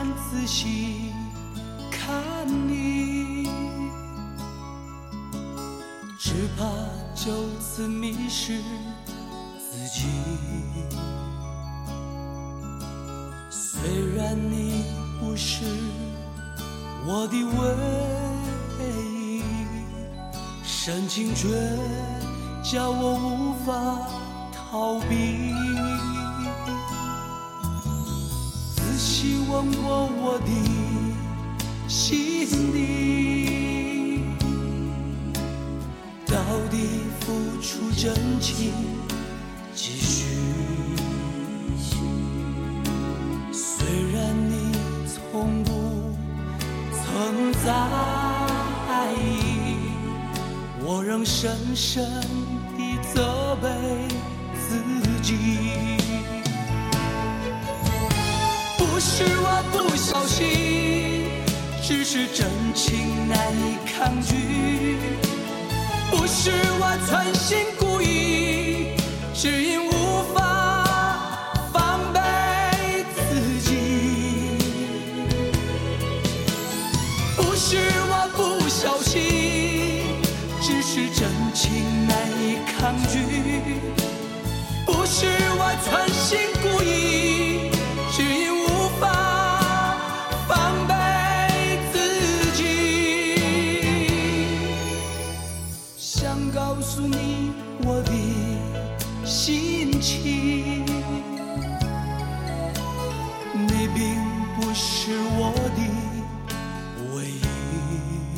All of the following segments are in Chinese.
敢仔细看你，只怕就此迷失自己。虽然你不是我的唯一，深情却叫我无法逃避。仔细问过我的心底，到底付出真情几许？虽然你从不曾在意，我仍深深地责备自己。不是我不小心，只是真情难以抗拒。不是我存心故意，只因无法防备自己。不是我不小心，只是真情难以抗拒。不是我存心故意，只因无法防备自己。想告诉你我的心情，你并不是我的唯一。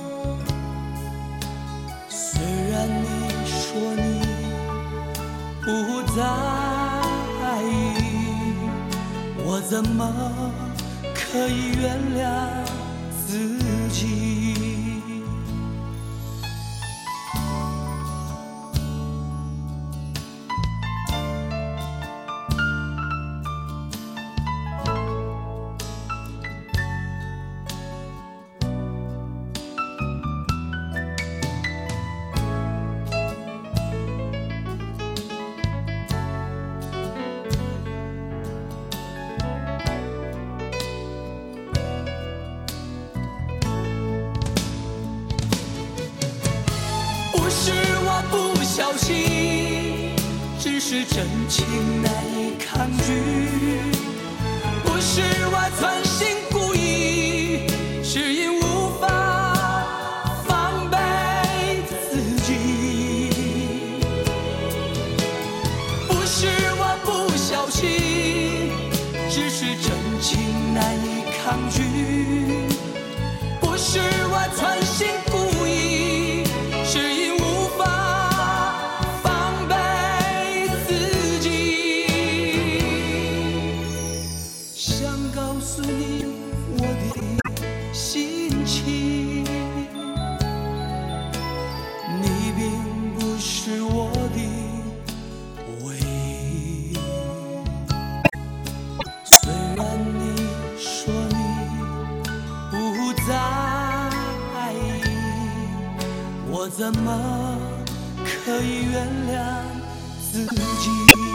虽然你说你不在意，我怎么可以原谅自己？不是我不小心，只是真情难以抗拒。不是我存心故意，只因无法防备自己。不是我不小心，只是真情难以抗拒。不是我存心故意，只因无法防备自己。想告诉你我的心情，你并不是我的唯一。虽然你说你不在意，我怎么可以原谅自己？